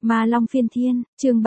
Ma Long Phiên Thiên, chương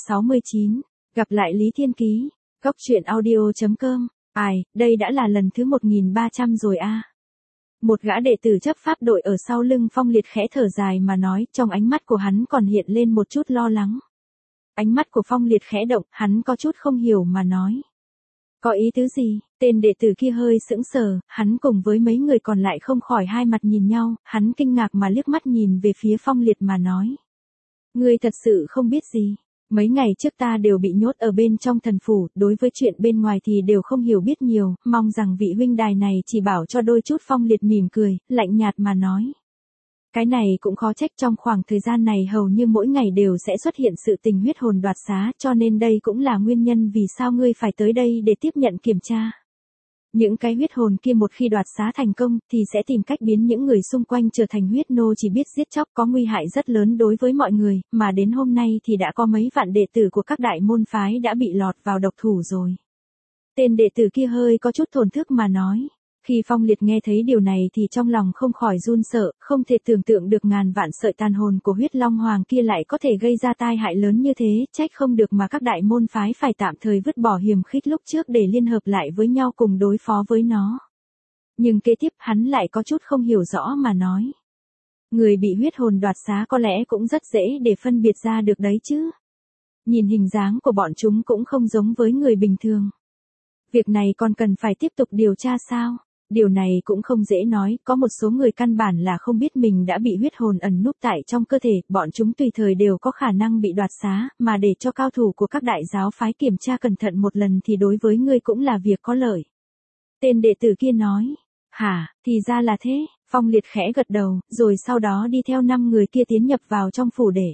369, gặp lại Lý Thiên Ký, góc truyện audio.com, đây đã là lần thứ 1300 rồi a. Một gã đệ tử chấp pháp đội ở sau lưng Phong Liệt khẽ thở dài mà nói, trong ánh mắt của hắn còn hiện lên một chút lo lắng. Ánh mắt của Phong Liệt khẽ động, hắn có chút không hiểu mà nói. Có ý tứ gì? Tên đệ tử kia hơi sững sờ, hắn cùng với mấy người còn lại không khỏi hai mặt nhìn nhau, hắn kinh ngạc mà liếc mắt nhìn về phía Phong Liệt mà nói. Ngươi thật sự không biết gì. Mấy ngày trước ta đều bị nhốt ở bên trong thần phủ, đối với chuyện bên ngoài thì đều không hiểu biết nhiều, mong rằng vị huynh đài này chỉ bảo cho đôi chút. Phong Liệt mỉm cười, lạnh nhạt mà nói. Cái này cũng khó trách, trong khoảng thời gian này hầu như mỗi ngày đều sẽ xuất hiện sự tình huyết hồn đoạt xá, cho nên đây cũng là nguyên nhân vì sao ngươi phải tới đây để tiếp nhận kiểm tra. Những cái huyết hồn kia một khi đoạt xá thành công thì sẽ tìm cách biến những người xung quanh trở thành huyết nô chỉ biết giết chóc, có nguy hại rất lớn đối với mọi người, mà đến hôm nay thì đã có mấy vạn đệ tử của các đại môn phái đã bị lọt vào độc thủ rồi. Tên đệ tử kia hơi có chút thổn thức mà nói. Khi Phong Liệt nghe thấy điều này thì trong lòng không khỏi run sợ, không thể tưởng tượng được ngàn vạn sợi tàn hồn của huyết long hoàng kia lại có thể gây ra tai hại lớn như thế, trách không được mà các đại môn phái phải tạm thời vứt bỏ hiềm khích lúc trước để liên hợp lại với nhau cùng đối phó với nó. Nhưng kế tiếp hắn lại có chút không hiểu rõ mà nói. Người bị huyết hồn đoạt xá có lẽ cũng rất dễ để phân biệt ra được đấy chứ. Nhìn hình dáng của bọn chúng cũng không giống với người bình thường. Việc này còn cần phải tiếp tục điều tra sao? Điều này cũng không dễ nói, có một số người căn bản là không biết mình đã bị huyết hồn ẩn núp tại trong cơ thể, bọn chúng tùy thời đều có khả năng bị đoạt xá, mà để cho cao thủ của các đại giáo phái kiểm tra cẩn thận một lần thì đối với ngươi cũng là việc có lợi. Tên đệ tử kia nói, hả, thì ra là thế. Phong Liệt khẽ gật đầu, rồi sau đó đi theo 5 người kia tiến nhập vào trong phủ để.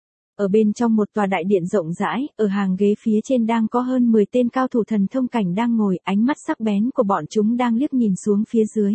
Ở bên trong một tòa đại điện rộng rãi, ở hàng ghế phía trên đang có hơn 10 tên cao thủ thần thông cảnh đang ngồi, ánh mắt sắc bén của bọn chúng đang liếc nhìn xuống phía dưới.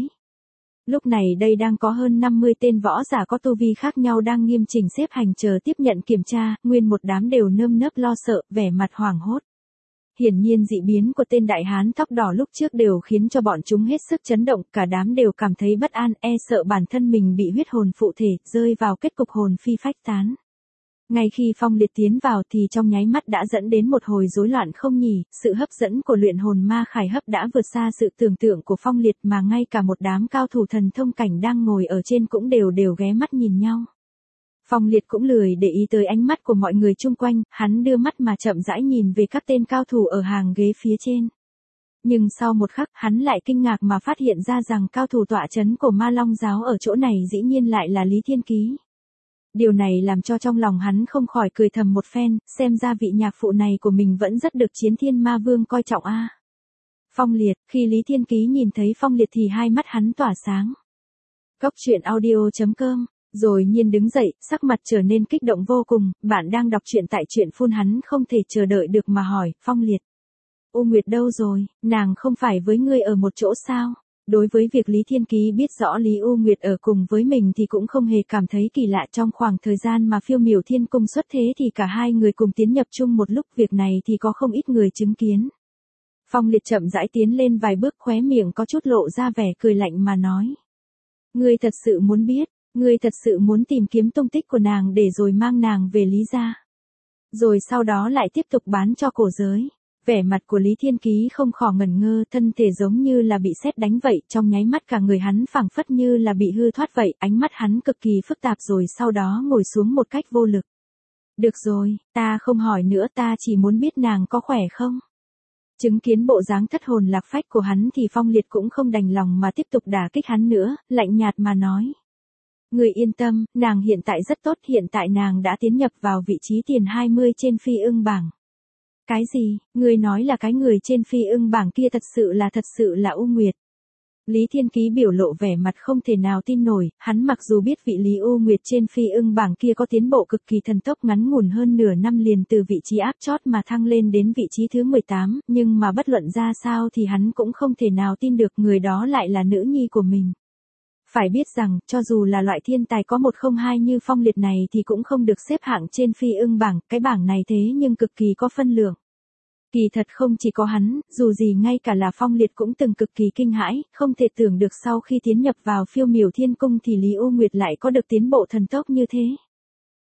Lúc này đây đang có hơn 50 tên võ giả có tu vi khác nhau đang nghiêm chỉnh xếp hành chờ tiếp nhận kiểm tra, nguyên một đám đều nơm nớp lo sợ, vẻ mặt hoảng hốt. Hiển nhiên dị biến của tên đại hán tóc đỏ lúc trước đều khiến cho bọn chúng hết sức chấn động, cả đám đều cảm thấy bất an, e sợ bản thân mình bị huyết hồn phụ thể, rơi vào kết cục hồn phi phách tán. Ngay khi Phong Liệt tiến vào thì trong nháy mắt đã dẫn đến một hồi rối loạn không nhỉ, sự hấp dẫn của luyện hồn ma khải hấp đã vượt xa sự tưởng tượng của Phong Liệt mà ngay cả một đám cao thủ thần thông cảnh đang ngồi ở trên cũng đều ghé mắt nhìn nhau. Phong Liệt cũng lười để ý tới ánh mắt của mọi người chung quanh, hắn đưa mắt mà chậm rãi nhìn về các tên cao thủ ở hàng ghế phía trên. Nhưng sau một khắc hắn lại kinh ngạc mà phát hiện ra rằng cao thủ tọa chấn của Ma Long giáo ở chỗ này dĩ nhiên lại là Lý Thiên Ký. Điều này làm cho trong lòng hắn không khỏi cười thầm một phen, xem ra vị nhạc phụ này của mình vẫn rất được Chiến Thiên Ma Vương coi trọng a. Phong Liệt, khi Lý Thiên Ký nhìn thấy Phong Liệt thì hai mắt hắn tỏa sáng. Góc truyện audio.com, rồi nhiên đứng dậy, sắc mặt trở nên kích động vô cùng, bạn đang đọc truyện tại truyện phun, hắn không thể chờ đợi được mà hỏi, Phong Liệt. U Nguyệt đâu rồi, nàng không phải với ngươi ở một chỗ sao? Đối với việc Lý Thiên Ký biết rõ Lý U Nguyệt ở cùng với mình thì cũng không hề cảm thấy kỳ lạ, trong khoảng thời gian mà Phiêu Miểu Thiên Cung xuất thế thì cả hai người cùng tiến nhập chung một lúc, việc này thì có không ít người chứng kiến. Phong Liệt chậm rãi tiến lên vài bước, khóe miệng có chút lộ ra vẻ cười lạnh mà nói. Ngươi thật sự muốn biết, ngươi thật sự muốn tìm kiếm tung tích của nàng để rồi mang nàng về Lý gia. Rồi sau đó lại tiếp tục bán cho cổ giới. Vẻ mặt của Lý Thiên Ký không khỏi ngẩn ngơ, thân thể giống như là bị sét đánh vậy, trong nháy mắt cả người hắn phảng phất như là bị hư thoát vậy, ánh mắt hắn cực kỳ phức tạp rồi sau đó ngồi xuống một cách vô lực. Được rồi, ta không hỏi nữa, ta chỉ muốn biết nàng có khỏe không? Chứng kiến bộ dáng thất hồn lạc phách của hắn thì Phong Liệt cũng không đành lòng mà tiếp tục đả kích hắn nữa, lạnh nhạt mà nói. Người yên tâm, nàng hiện tại rất tốt, hiện tại nàng đã tiến nhập vào vị trí tiền 20 trên phi ưng bảng. Cái gì, ngươi nói là cái người trên phi ưng bảng kia thật sự là U Nguyệt. Lý Thiên Ký biểu lộ vẻ mặt không thể nào tin nổi, hắn mặc dù biết vị Lý U Nguyệt trên phi ưng bảng kia có tiến bộ cực kỳ thần tốc, ngắn ngủn hơn nửa năm liền từ vị trí áp chót mà thăng lên đến vị trí thứ 18, nhưng mà bất luận ra sao thì hắn cũng không thể nào tin được người đó lại là nữ nhi của mình. Phải biết rằng, cho dù là loại thiên tài có 102 như Phong Liệt này thì cũng không được xếp hạng trên phi ưng bảng, cái bảng này thế nhưng cực kỳ có phân lượng. Kỳ thật không chỉ có hắn, dù gì ngay cả là Phong Liệt cũng từng cực kỳ kinh hãi, không thể tưởng được sau khi tiến nhập vào Phiêu Miểu Thiên Cung thì Lý U Nguyệt lại có được tiến bộ thần tốc như thế.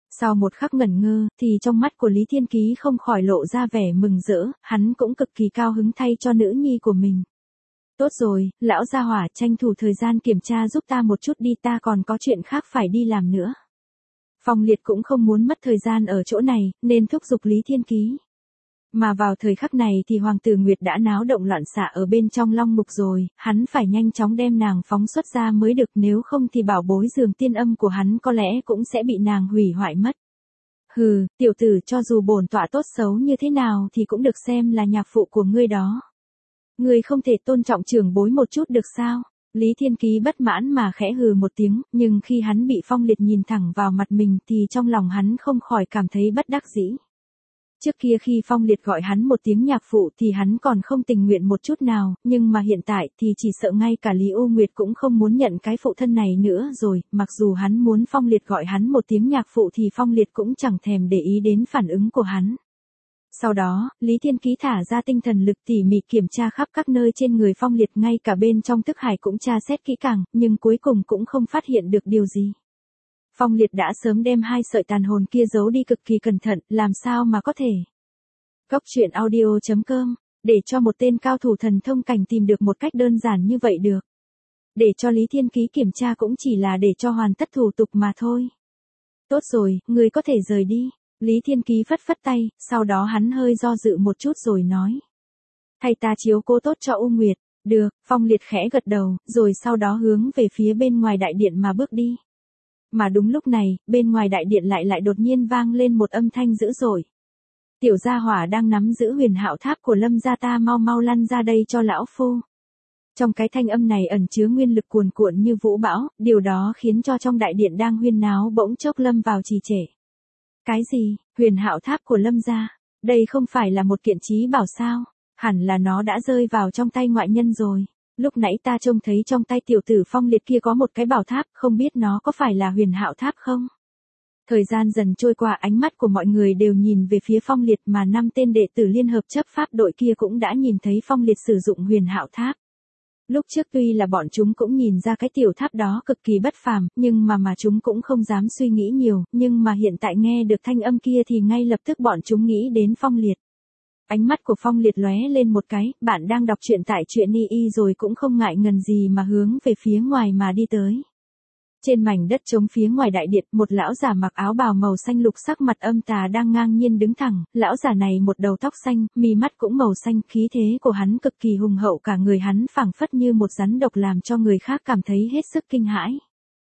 Sau một khắc ngẩn ngơ, thì trong mắt của Lý Thiên Ký không khỏi lộ ra vẻ mừng rỡ, hắn cũng cực kỳ cao hứng thay cho nữ nhi của mình. Tốt rồi, lão gia hỏa, tranh thủ thời gian kiểm tra giúp ta một chút đi, ta còn có chuyện khác phải đi làm nữa. Phong Liệt cũng không muốn mất thời gian ở chỗ này, nên thúc giục Lý Thiên Ký. Mà vào thời khắc này thì Hoàng tử Nguyệt đã náo động loạn xạ ở bên trong long mục rồi, hắn phải nhanh chóng đem nàng phóng xuất ra mới được, nếu không thì bảo bối giường tiên âm của hắn có lẽ cũng sẽ bị nàng hủy hoại mất. Hừ, tiểu tử, cho dù bổn tọa tốt xấu như thế nào thì cũng được xem là nhạc phụ của ngươi đó. Ngươi không thể tôn trọng trưởng bối một chút được sao? Lý Thiên Ký bất mãn mà khẽ hừ một tiếng, nhưng khi hắn bị Phong Liệt nhìn thẳng vào mặt mình thì trong lòng hắn không khỏi cảm thấy bất đắc dĩ. Trước kia khi Phong Liệt gọi hắn một tiếng nhạc phụ thì hắn còn không tình nguyện một chút nào, nhưng mà hiện tại thì chỉ sợ ngay cả Lý U Nguyệt cũng không muốn nhận cái phụ thân này nữa rồi, mặc dù hắn muốn Phong Liệt gọi hắn một tiếng nhạc phụ thì Phong Liệt cũng chẳng thèm để ý đến phản ứng của hắn. Sau đó, Lý Thiên Ký thả ra tinh thần lực tỉ mỉ kiểm tra khắp các nơi trên người Phong Liệt, ngay cả bên trong thức hải cũng tra xét kỹ càng, nhưng cuối cùng cũng không phát hiện được điều gì. Phong Liệt đã sớm đem hai sợi tàn hồn kia giấu đi cực kỳ cẩn thận, làm sao mà có thể. Cốc truyện audio.com, để cho một tên cao thủ thần thông cảnh tìm được một cách đơn giản như vậy được. Để cho Lý Thiên Ký kiểm tra cũng chỉ là để cho hoàn tất thủ tục mà thôi. Tốt rồi, ngươi có thể rời đi. Lý Thiên Ký phất phất tay, sau đó hắn hơi do dự một chút rồi nói. Thay ta chiếu cố tốt cho U Nguyệt. Được, Phong Liệt khẽ gật đầu, rồi sau đó hướng về phía bên ngoài đại điện mà bước đi. Mà đúng lúc này, bên ngoài đại điện lại đột nhiên vang lên một âm thanh dữ dội. Tiểu gia hỏa đang nắm giữ huyền hạo tháp của Lâm gia, ta mau mau lăn ra đây cho lão phu. Trong cái thanh âm này ẩn chứa nguyên lực cuồn cuộn như vũ bão, điều đó khiến cho trong đại điện đang huyên náo bỗng chốc lâm vào trì trệ. Cái gì, huyền hạo tháp của Lâm gia? Đây không phải là một kiện trí bảo sao? Hẳn là nó đã rơi vào trong tay ngoại nhân rồi. Lúc nãy ta trông thấy trong tay tiểu tử Phong Liệt kia có một cái bảo tháp, không biết nó có phải là huyền hạo tháp không? Thời gian dần trôi qua, ánh mắt của mọi người đều nhìn về phía Phong Liệt, mà 5 tên đệ tử liên hợp chấp pháp đội kia cũng đã nhìn thấy Phong Liệt sử dụng huyền hạo tháp. Lúc trước tuy là bọn chúng cũng nhìn ra cái tiểu tháp đó cực kỳ bất phàm, nhưng mà chúng cũng không dám suy nghĩ nhiều, nhưng mà hiện tại nghe được thanh âm kia thì ngay lập tức bọn chúng nghĩ đến Phong Liệt. Ánh mắt của Phong Liệt lóe lên một cái, bạn đang đọc truyện tại truyện y rồi cũng không ngại ngần gì mà hướng về phía ngoài mà đi tới. Trên mảnh đất trống phía ngoài đại điện, một lão giả mặc áo bào màu xanh lục sắc mặt âm tà đang ngang nhiên đứng thẳng, lão giả này một đầu tóc xanh, mi mắt cũng màu xanh, khí thế của hắn cực kỳ hùng hậu, cả người hắn phảng phất như một rắn độc làm cho người khác cảm thấy hết sức kinh hãi.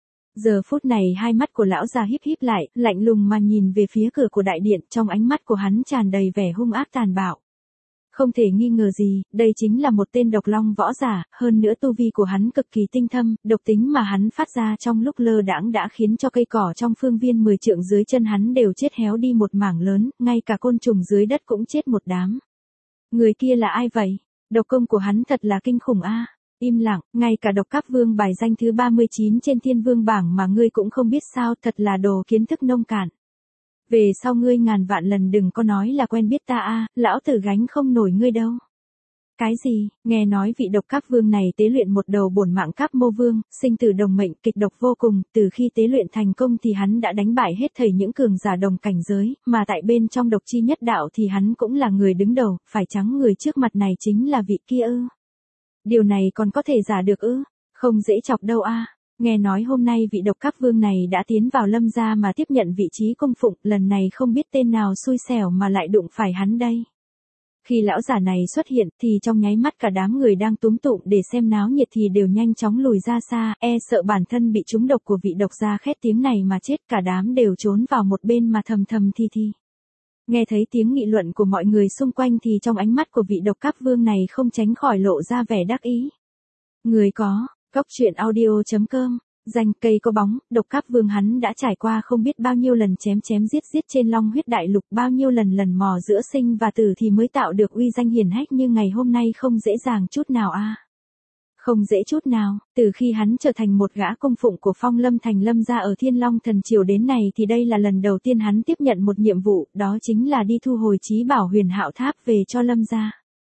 Giờ phút này hai mắt của lão già híp híp lại, lạnh lùng mà nhìn về phía cửa của đại điện, trong ánh mắt của hắn tràn đầy vẻ hung ác tàn bạo. Không thể nghi ngờ gì, đây chính là một tên độc long võ giả, hơn nữa tu vi của hắn cực kỳ tinh thâm, độc tính mà hắn phát ra trong lúc lơ đãng đã khiến cho cây cỏ trong phương viên 10 trượng dưới chân hắn đều chết héo đi một mảng lớn, ngay cả côn trùng dưới đất cũng chết một đám. Người kia là ai vậy? Độc công của hắn thật là kinh khủng a. Im lặng, ngay cả độc cấp vương bài danh thứ 39 trên thiên vương bảng mà ngươi cũng không biết sao, thật là đồ kiến thức nông cạn. Về sau ngươi ngàn vạn lần đừng có nói là quen biết ta a, lão tử gánh không nổi ngươi đâu. Cái gì? Nghe nói vị độc cấp vương này tế luyện một đầu bổn mạng cấp mô vương, sinh tử đồng mệnh, kịch độc vô cùng, từ khi tế luyện thành công thì hắn đã đánh bại hết thảy những cường giả đồng cảnh giới, mà tại bên trong độc chi nhất đạo thì hắn cũng là người đứng đầu, phải chăng người trước mặt này chính là vị kia ư? Điều này còn có thể giả được ư? Không dễ chọc đâu a. Nghe nói hôm nay vị độc cấp vương này đã tiến vào Lâm gia mà tiếp nhận vị trí cung phụng, lần này không biết tên nào xui xẻo mà lại đụng phải hắn đây. Khi lão giả này xuất hiện thì trong nháy mắt cả đám người đang túm tụm để xem náo nhiệt thì đều nhanh chóng lùi ra xa, e sợ bản thân bị trúng độc của vị độc gia khét tiếng này mà chết, cả đám đều trốn vào một bên mà thầm thầm thi thi. Nghe thấy tiếng nghị luận của mọi người xung quanh thì trong ánh mắt của vị độc cấp vương này không tránh khỏi lộ ra vẻ đắc ý. Người có, cốc truyện audio.com, danh cây có bóng, độc cấp vương hắn đã trải qua không biết bao nhiêu lần chém giết trên Long Huyết Đại Lục, bao nhiêu lần mò giữa sinh và tử thì mới tạo được uy danh hiển hách như ngày hôm nay, không dễ dàng chút nào a. Không dễ chút nào, từ khi hắn trở thành một gã cung phụng của Phong Lâm thành Lâm gia ở Thiên Long Thần Triều đến này thì đây là lần đầu tiên hắn tiếp nhận một nhiệm vụ, đó chính là đi thu hồi chí bảo huyền hạo tháp về cho Lâm gia.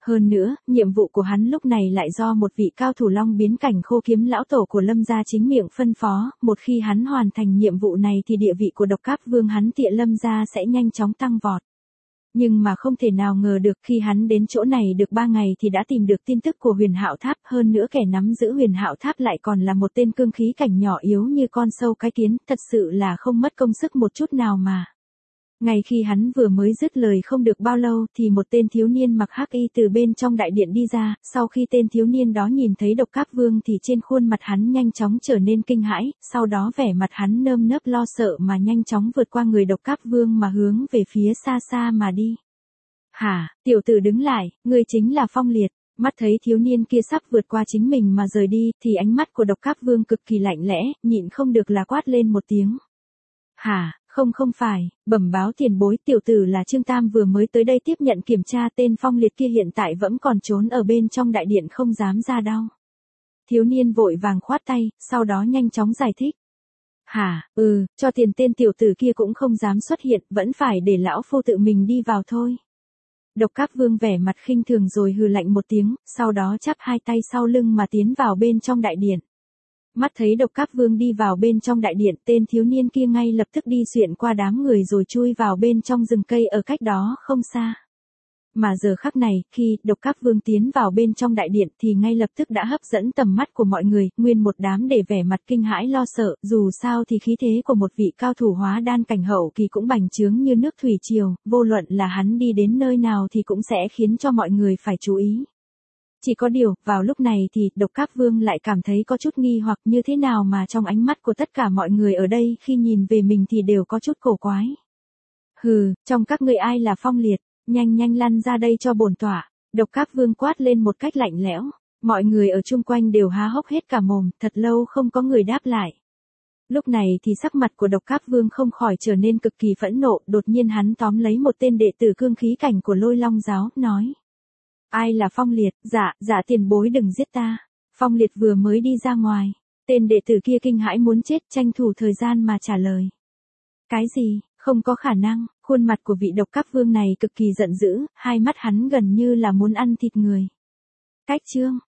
Hơn nữa, nhiệm vụ của hắn lúc này lại do một vị cao thủ long biến cảnh khô kiếm lão tổ của Lâm gia chính miệng phân phó, một khi hắn hoàn thành nhiệm vụ này thì địa vị của độc cáp vương hắn Tiệ Lâm gia sẽ nhanh chóng tăng vọt. Nhưng mà không thể nào ngờ được khi hắn đến chỗ này được 3 ngày thì đã tìm được tin tức của Huyền Hạo Tháp, hơn nữa kẻ nắm giữ Huyền Hạo Tháp lại còn là một tên cương khí cảnh nhỏ yếu như con sâu cái kiến, thật sự là không mất công sức một chút nào mà. Ngay khi hắn vừa mới dứt lời không được bao lâu thì một tên thiếu niên mặc hắc y từ bên trong đại điện đi ra, sau khi tên thiếu niên đó nhìn thấy độc cáp vương thì trên khuôn mặt hắn nhanh chóng trở nên kinh hãi, sau đó vẻ mặt hắn nơm nớp lo sợ mà nhanh chóng vượt qua người độc cáp vương mà hướng về phía xa xa mà đi. Hả, tiểu tử đứng lại, ngươi chính là Phong Liệt. Mắt thấy thiếu niên kia sắp vượt qua chính mình mà rời đi thì ánh mắt của độc cáp vương cực kỳ lạnh lẽ, nhịn không được là quát lên một tiếng. Hả? Không phải, bẩm báo tiền bối, tiểu tử là Trương Tam vừa mới tới đây tiếp nhận kiểm tra, tên Phong Liệt kia hiện tại vẫn còn trốn ở bên trong đại điện không dám ra đâu. Thiếu niên vội vàng khoát tay, sau đó nhanh chóng giải thích. Hả, cho tiền tên tiểu tử kia cũng không dám xuất hiện, vẫn phải để lão phu tự mình đi vào thôi. Độc cáp vương vẻ mặt khinh thường rồi hừ lạnh một tiếng, sau đó chắp hai tay sau lưng mà tiến vào bên trong đại điện. Mắt thấy độc cáp vương đi vào bên trong đại điện, tên thiếu niên kia ngay lập tức đi xuyện qua đám người rồi chui vào bên trong rừng cây ở cách đó không xa. Mà giờ khắc này, khi độc cáp vương tiến vào bên trong đại điện thì ngay lập tức đã hấp dẫn tầm mắt của mọi người, nguyên một đám để vẻ mặt kinh hãi lo sợ, dù sao thì khí thế của một vị cao thủ hóa đan cảnh hậu kỳ cũng bành trướng như nước thủy triều, vô luận là hắn đi đến nơi nào thì cũng sẽ khiến cho mọi người phải chú ý. Chỉ có điều, vào lúc này thì độc cáp vương lại cảm thấy có chút nghi hoặc như thế nào mà trong ánh mắt của tất cả mọi người ở đây khi nhìn về mình thì đều có chút cổ quái. Hừ, trong các ngươi ai là Phong Liệt, nhanh lăn ra đây cho bổn tọa, độc cáp vương quát lên một cách lạnh lẽo. Mọi người ở chung quanh đều há hốc hết cả mồm, thật lâu không có người đáp lại. Lúc này thì sắc mặt của độc cáp vương không khỏi trở nên cực kỳ phẫn nộ, đột nhiên hắn tóm lấy một tên đệ tử cương khí cảnh của Lôi Long giáo, nói. Ai là Phong Liệt? Dạ tiền bối đừng giết ta. Phong Liệt vừa mới đi ra ngoài. Tên đệ tử kia kinh hãi muốn chết, tranh thủ thời gian mà trả lời. Cái gì? Không có khả năng. Khuôn mặt của vị độc cáp vương này cực kỳ giận dữ, hai mắt hắn gần như là muốn ăn thịt người. Cách chương